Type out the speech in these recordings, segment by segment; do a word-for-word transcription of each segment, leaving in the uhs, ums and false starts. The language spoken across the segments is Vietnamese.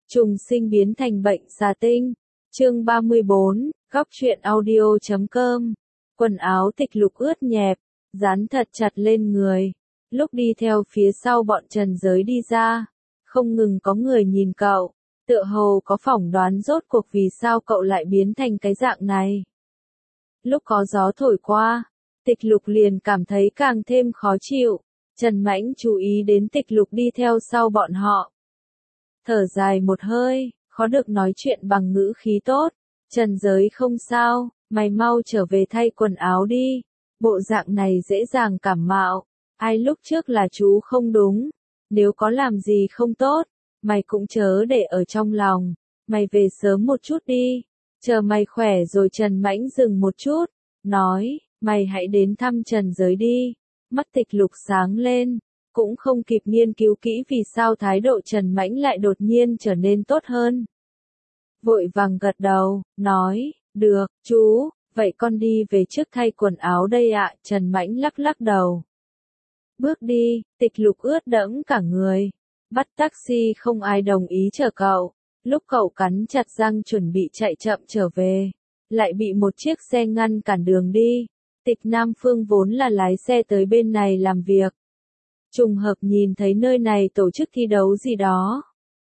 Trùng sinh biến thành bệnh xà tinh. Chương ba mươi bốn, góc truyện audio chấm com. Quần áo Tịch Lục ướt nhẹp, dán thật chặt lên người. Lúc đi theo phía sau bọn Trần Giới đi ra, không ngừng có người nhìn cậu, tựa hồ có phỏng đoán rốt cuộc vì sao cậu lại biến thành cái dạng này. Lúc có gió thổi qua, Tịch Lục liền cảm thấy càng thêm khó chịu. Trần Mãnh chú ý đến Tịch Lục đi theo sau bọn họ. Thở dài một hơi, khó được nói chuyện bằng ngữ khí tốt. Trần Giới không sao, mày mau trở về thay quần áo đi. Bộ dạng này dễ dàng cảm mạo. Ai lúc trước là chú không đúng. Nếu có làm gì không tốt, mày cũng chớ để ở trong lòng. Mày về sớm một chút đi. Chờ mày khỏe rồi. Trần Mãnh dừng một chút, nói, mày hãy đến thăm Trần Giới đi. Mắt Tịch Lục sáng lên, cũng không kịp nghiên cứu kỹ vì sao thái độ Trần Mãnh lại đột nhiên trở nên tốt hơn. Vội vàng gật đầu, nói, được, chú, vậy con đi về trước thay quần áo đây ạ. Trần Mãnh lắc lắc đầu. Bước đi, Tịch Lục ướt đẫm cả người. Bắt taxi không ai đồng ý chở cậu. Lúc cậu cắn chặt răng chuẩn bị chạy chậm trở về, lại bị một chiếc xe ngăn cản đường đi. Tịch Nam Phương vốn là lái xe tới bên này làm việc. Trùng hợp nhìn thấy nơi này tổ chức thi đấu gì đó.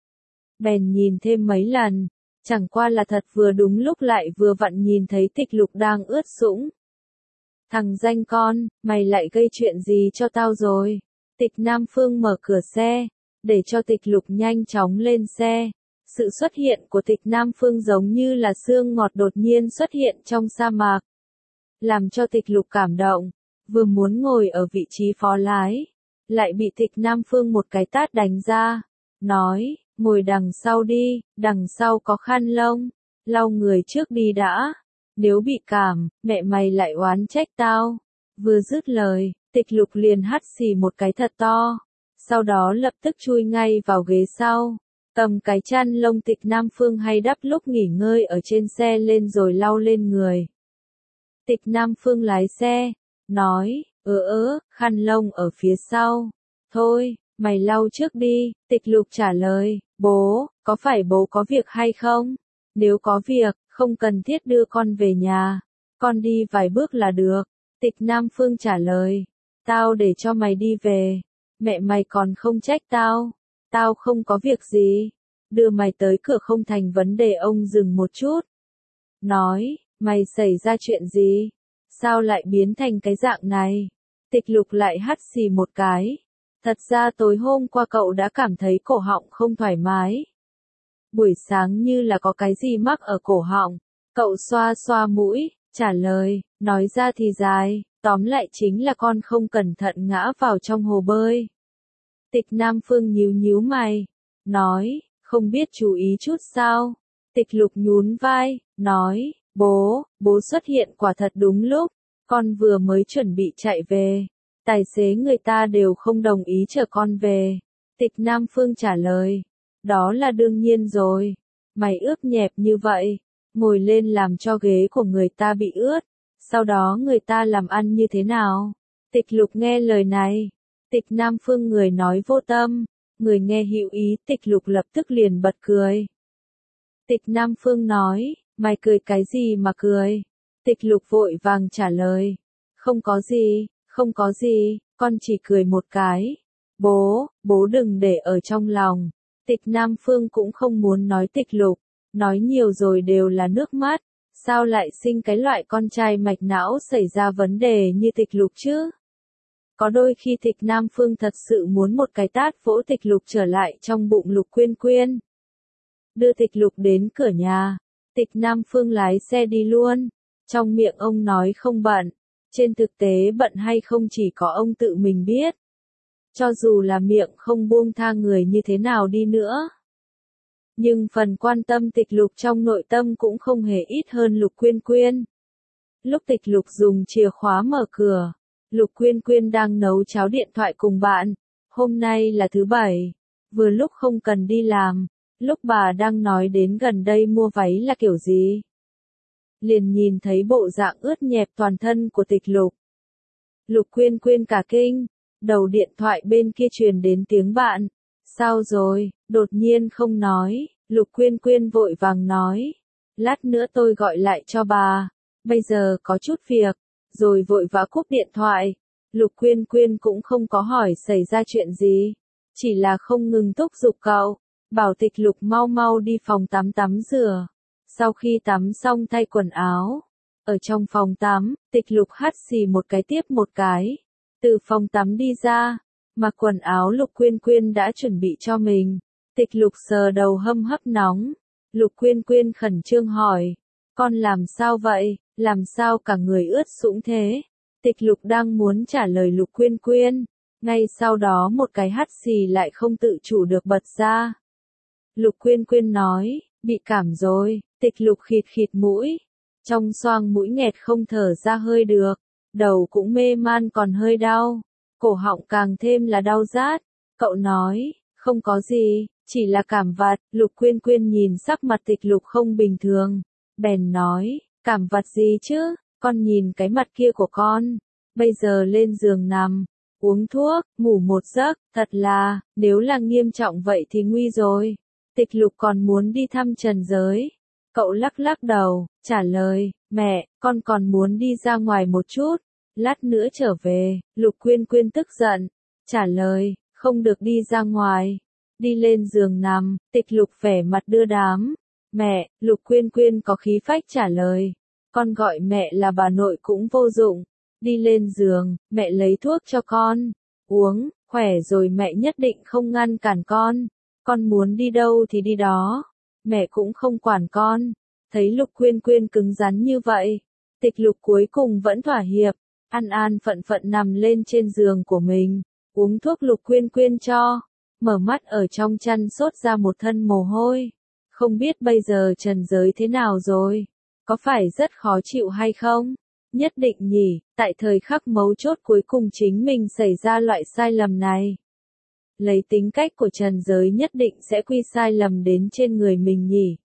Bèn nhìn thêm mấy lần, chẳng qua là thật vừa đúng lúc lại vừa vặn nhìn thấy Tịch Lục đang ướt sũng. Thằng danh con, mày lại gây chuyện gì cho tao rồi? Tịch Nam Phương mở cửa xe, để cho Tịch Lục nhanh chóng lên xe. Sự xuất hiện của Tịch Nam Phương giống như là sương ngọt đột nhiên xuất hiện trong sa mạc. Làm cho Tịch Lục cảm động, vừa muốn ngồi ở vị trí phó lái, lại bị Tịch Nam Phương một cái tát đánh ra, nói, ngồi đằng sau đi, đằng sau có khăn lông, lau người trước đi đã, nếu bị cảm, mẹ mày lại oán trách tao. Vừa dứt lời, Tịch Lục liền hắt xì một cái thật to, sau đó lập tức chui ngay vào ghế sau, cầm cái chăn lông Tịch Nam Phương hay đắp lúc nghỉ ngơi ở trên xe lên rồi lau lên người. Tịch Nam Phương lái xe, nói, ơ ớ, khăn lông ở phía sau. Thôi, mày lau trước đi. Tịch Lục trả lời, bố, có phải bố có việc hay không? Nếu có việc, không cần thiết đưa con về nhà. Con đi vài bước là được. Tịch Nam Phương trả lời, tao để cho mày đi về. Mẹ mày còn không trách tao. Tao không có việc gì. Đưa mày tới cửa không thành vấn đề. Ông dừng một chút. Nói, mày xảy ra chuyện gì? Sao lại biến thành cái dạng này? Tịch Lục lại hắt xì một cái. Thật ra tối hôm qua cậu đã cảm thấy cổ họng không thoải mái. Buổi sáng như là có cái gì mắc ở cổ họng. Cậu xoa xoa mũi, trả lời, nói ra thì dài, tóm lại chính là con không cẩn thận ngã vào trong hồ bơi. Tịch Nam Phương nhíu nhíu mày, nói, không biết chú ý chút sao? Tịch Lục nhún vai, nói, bố, bố xuất hiện quả thật đúng lúc, con vừa mới chuẩn bị chạy về, tài xế người ta đều không đồng ý chở con về. Tịch Nam Phương trả lời, đó là đương nhiên rồi, mày ướt nhẹp như vậy, ngồi lên làm cho ghế của người ta bị ướt, sau đó người ta làm ăn như thế nào? Tịch Lục nghe lời này, Tịch Nam Phương người nói vô tâm, người nghe hữu ý. Tịch Lục lập tức liền bật cười. Tịch Nam Phương nói, mày cười cái gì mà cười? Tịch Lục vội vàng trả lời, không có gì, không có gì, con chỉ cười một cái. Bố, bố đừng để ở trong lòng. Tịch Nam Phương cũng không muốn nói Tịch Lục, nói nhiều rồi đều là nước mắt, sao lại sinh cái loại con trai mạch não xảy ra vấn đề như Tịch Lục chứ? Có đôi khi Tịch Nam Phương thật sự muốn một cái tát vỗ Tịch Lục trở lại trong bụng Lục Quyên Quyên. Đưa Tịch Lục đến cửa nhà, Tịch Nam Phương lái xe đi luôn. Trong miệng ông nói không bận, trên thực tế bận hay không chỉ có ông tự mình biết. Cho dù là miệng không buông tha người như thế nào đi nữa, nhưng phần quan tâm Tịch Lục trong nội tâm cũng không hề ít hơn Lục Quyên Quyên. Lúc Tịch Lục dùng chìa khóa mở cửa, Lục Quyên Quyên đang nấu cháo điện thoại cùng bạn. Hôm nay là thứ bảy, vừa lúc không cần đi làm. Lúc bà đang nói đến gần đây mua váy là kiểu gì, liền nhìn thấy bộ dạng ướt nhẹp toàn thân của Tịch Lục. Lục Quyên Quyên cả kinh, đầu điện thoại bên kia truyền đến tiếng bạn. Sao rồi, đột nhiên không nói, Lục Quyên Quyên vội vàng nói. Lát nữa tôi gọi lại cho bà. Bây giờ có chút việc. Rồi vội vã cúp điện thoại. Lục Quyên Quyên cũng không có hỏi xảy ra chuyện gì. Chỉ là không ngừng thúc giục cậu. Bảo Tịch Lục mau mau đi phòng tắm tắm rửa. Sau khi tắm xong thay quần áo. Ở trong phòng tắm, Tịch Lục hắt xì một cái tiếp một cái. Từ phòng tắm đi ra. Mặc quần áo Lục Quyên Quyên đã chuẩn bị cho mình. Tịch Lục sờ đầu hâm hấp nóng. Lục Quyên Quyên khẩn trương hỏi. Con làm sao vậy? Làm sao cả người ướt sũng thế? Tịch Lục đang muốn trả lời Lục Quyên Quyên. Ngay sau đó một cái hắt xì lại không tự chủ được bật ra. Lục Quyên Quyên nói, bị cảm rồi. Tịch Lục khịt khịt mũi. Trong xoang mũi nghẹt không thở ra hơi được. Đầu cũng mê man còn hơi đau. Cổ họng càng thêm là đau rát. Cậu nói, không có gì, chỉ là cảm vặt. Lục Quyên Quyên nhìn sắc mặt Tịch Lục không bình thường. Bèn nói, cảm vặt gì chứ, con nhìn cái mặt kia của con. Bây giờ lên giường nằm, uống thuốc, ngủ một giấc, thật là, nếu là nghiêm trọng vậy thì nguy rồi. Tịch Lục còn muốn đi thăm trần giới. Cậu lắc lắc đầu, trả lời, mẹ, con còn muốn đi ra ngoài một chút. Lát nữa trở về. Lục Quyên Quyên tức giận. Trả lời, không được đi ra ngoài. Đi lên giường nằm. Tịch Lục vẻ mặt đưa đám. Mẹ, Lục Quyên Quyên có khí phách trả lời. Con gọi mẹ là bà nội cũng vô dụng. Đi lên giường, mẹ lấy thuốc cho con. Uống, khỏe rồi mẹ nhất định không ngăn cản con. Con muốn đi đâu thì đi đó. Mẹ cũng không quản con. Thấy Lục Quyên Quyên cứng rắn như vậy. Tịch Lục cuối cùng vẫn thỏa hiệp. An an phận phận nằm lên trên giường của mình. Uống thuốc Lục Quyên Quyên cho. Mở mắt ở trong chăn sốt ra một thân mồ hôi. Không biết bây giờ trần giới thế nào rồi? Có phải rất khó chịu hay không? Nhất định nhỉ, tại thời khắc mấu chốt cuối cùng chính mình xảy ra loại sai lầm này. Lấy tính cách của trần giới nhất định sẽ quy sai lầm đến trên người mình nhỉ.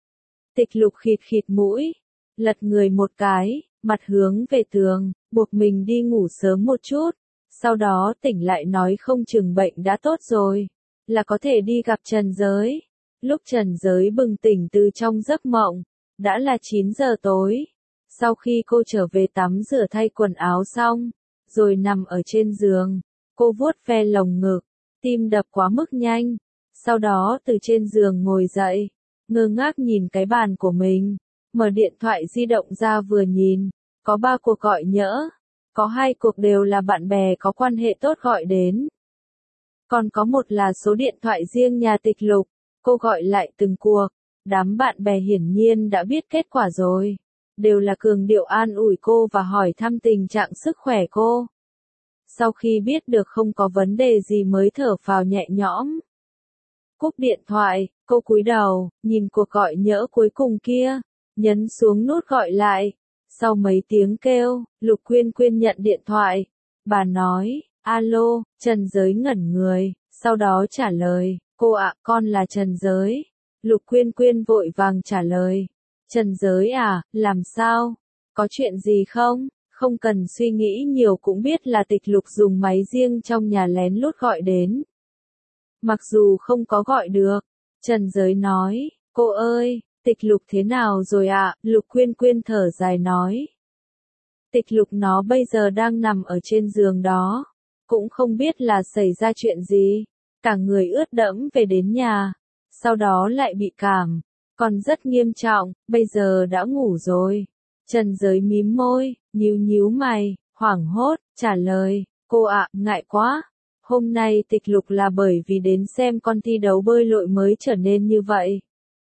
Tịch Lục khịt khịt mũi. Lật người một cái, mặt hướng về tường, buộc mình đi ngủ sớm một chút. Sau đó tỉnh lại nói không chừng bệnh đã tốt rồi. Là có thể đi gặp trần giới. Lúc trần giới bừng tỉnh từ trong giấc mộng. Đã là chín giờ tối. Sau khi cô trở về tắm rửa thay quần áo xong. Rồi nằm ở trên giường. Cô vuốt ve lồng ngực. Tim đập quá mức nhanh. Sau đó từ trên giường ngồi dậy. Ngơ ngác nhìn cái bàn của mình. Mở điện thoại di động ra vừa nhìn. Có ba cuộc gọi nhỡ. Có hai cuộc đều là bạn bè có quan hệ tốt gọi đến. Còn có một là số điện thoại riêng nhà Tịch Lục. Cô gọi lại từng cuộc. Đám bạn bè hiển nhiên đã biết kết quả rồi. Đều là cường điệu an ủi cô và hỏi thăm tình trạng sức khỏe cô. Sau khi biết được không có vấn đề gì mới thở phào nhẹ nhõm. Cúp điện thoại, cô cúi đầu, nhìn cuộc gọi nhỡ cuối cùng kia. Nhấn xuống nút gọi lại. Sau mấy tiếng kêu, Lục Quyên Quyên nhận điện thoại. Bà nói, alo, Trần Giới ngẩn người, sau đó trả lời, cô ạ, con là Trần Giới. Lục Quyên Quyên vội vàng trả lời, Trần Giới à, làm sao? Có chuyện gì không? Không cần suy nghĩ nhiều cũng biết là Tịch Lục dùng máy riêng trong nhà lén lút gọi đến. Mặc dù không có gọi được, Trần Giới nói, cô ơi, Tịch Lục thế nào rồi ạ? À? Lục Quyên Quyên thở dài nói. Tịch Lục nó bây giờ đang nằm ở trên giường đó. Cũng không biết là xảy ra chuyện gì. Cả người ướt đẫm về đến nhà. Sau đó lại bị cảm. Còn rất nghiêm trọng, bây giờ đã ngủ rồi. Trần Giới mím môi, nhíu nhíu mày, hoảng hốt, trả lời, cô ạ, ngại quá. Hôm nay Tịch Lục là bởi vì đến xem con thi đấu bơi lội mới trở nên như vậy.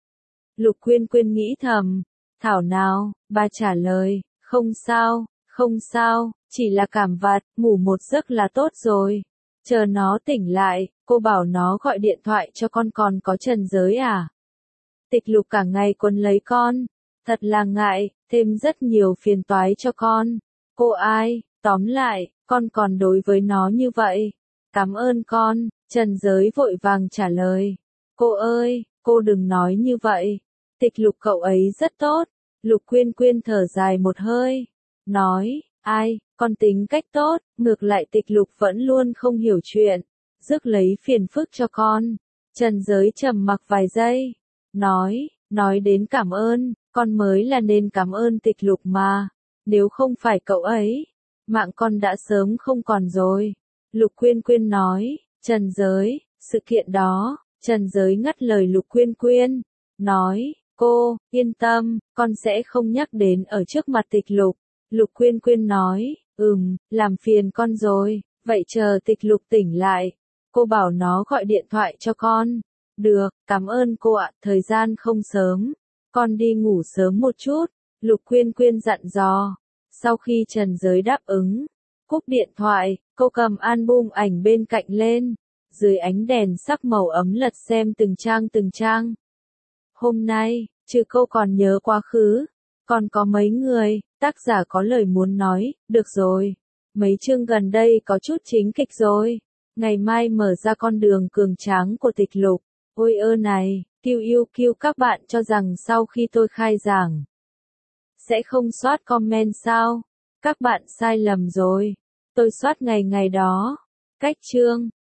Lục Quyên Quyên nghĩ thầm, thảo nào, bà trả lời, không sao, không sao, chỉ là cảm vặt, ngủ một giấc là tốt rồi. Chờ nó tỉnh lại, cô bảo nó gọi điện thoại cho con còn có Trần Giới à. Tịch Lục cả ngày quấn lấy con, thật là ngại, thêm rất nhiều phiền toái cho con. Cô ai, tóm lại, con còn đối với nó như vậy. Cảm ơn con, Trần Giới vội vàng trả lời. Cô ơi, cô đừng nói như vậy. Tịch Lục cậu ấy rất tốt. Lục Quyên Quyên thở dài một hơi. Nói, ai, con tính cách tốt, ngược lại Tịch Lục vẫn luôn không hiểu chuyện. Rước lấy phiền phức cho con. Trần Giới trầm mặc vài giây. nói, nói đến cảm ơn, con mới là nên cảm ơn Tịch Lục mà, nếu không phải cậu ấy, mạng con đã sớm không còn rồi. Lục Quyên Quyên nói, Trần Giới, sự kiện đó, Trần Giới ngắt lời Lục Quyên Quyên, nói, cô, yên tâm, con sẽ không nhắc đến ở trước mặt Tịch Lục. Lục Quyên Quyên nói, ừm, làm phiền con rồi, vậy chờ Tịch Lục tỉnh lại, cô bảo nó gọi điện thoại cho con. Được, cảm ơn cô ạ, thời gian không sớm, con đi ngủ sớm một chút, Lục Quyên Quyên dặn dò. Sau khi Trần Giới đáp ứng, cúp điện thoại, cô cầm album ảnh bên cạnh lên, dưới ánh đèn sắc màu ấm lật xem từng trang từng trang. Hôm nay, trừ cô còn nhớ quá khứ, còn có mấy người, tác giả có lời muốn nói, được rồi. Mấy chương gần đây có chút chính kịch rồi. Ngày mai mở ra con đường cường tráng của Tịch Lục. Ôi ơ này, kiu yêu kiu các bạn cho rằng sau khi tôi khai giảng, sẽ không soát comment sao? Các bạn sai lầm rồi. Tôi soát ngày ngày đó. Cách chương